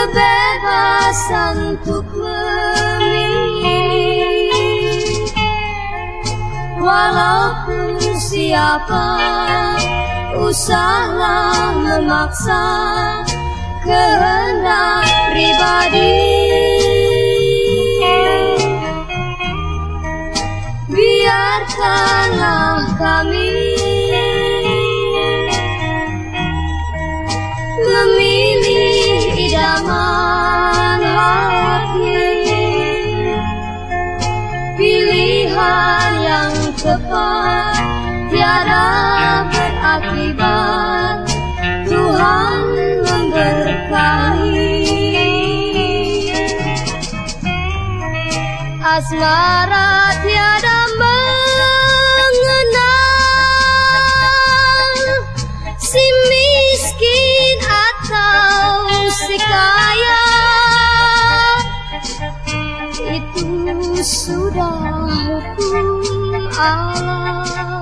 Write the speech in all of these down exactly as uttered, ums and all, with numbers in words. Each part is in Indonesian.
kebebasan untuk memilih, walaupun siapa usahlah memaksa kehendak pribadi. Biarkanlah kami memilih idaman hati, pilihan yang tepat tiada berakibat. Tuhan memberkahi. Asmara tiada mengenal si miskin atau si kaya, itu sudah hukum Allah,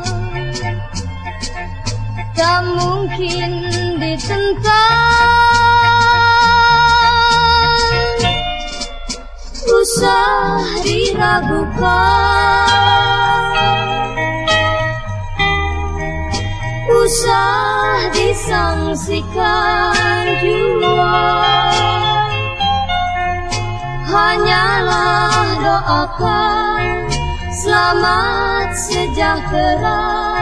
tak mungkin ditentang. Usah diragukan, usah disangsikan jua. Hanyalah doakan selamat sejahtera,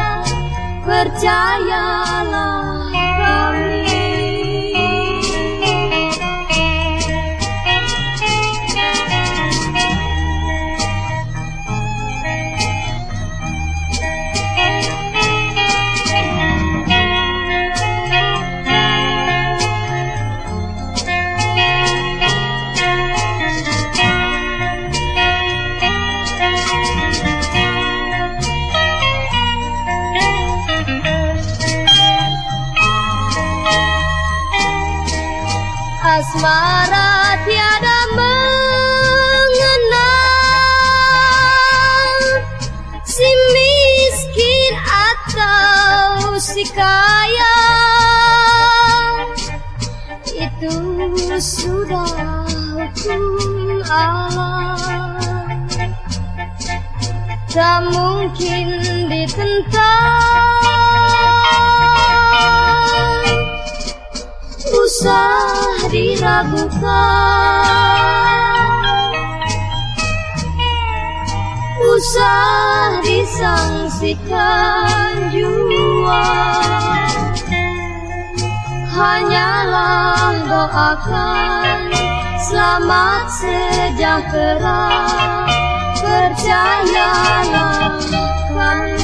percayalah kami. Asmara tiada mengenal si miskin atau si kaya, itu sudah hukum Allah, tak mungkin ditentang. Usah diragukan, usah disangsikan jua. Hanyalah doakan selamat sejahtera, percayalah kami.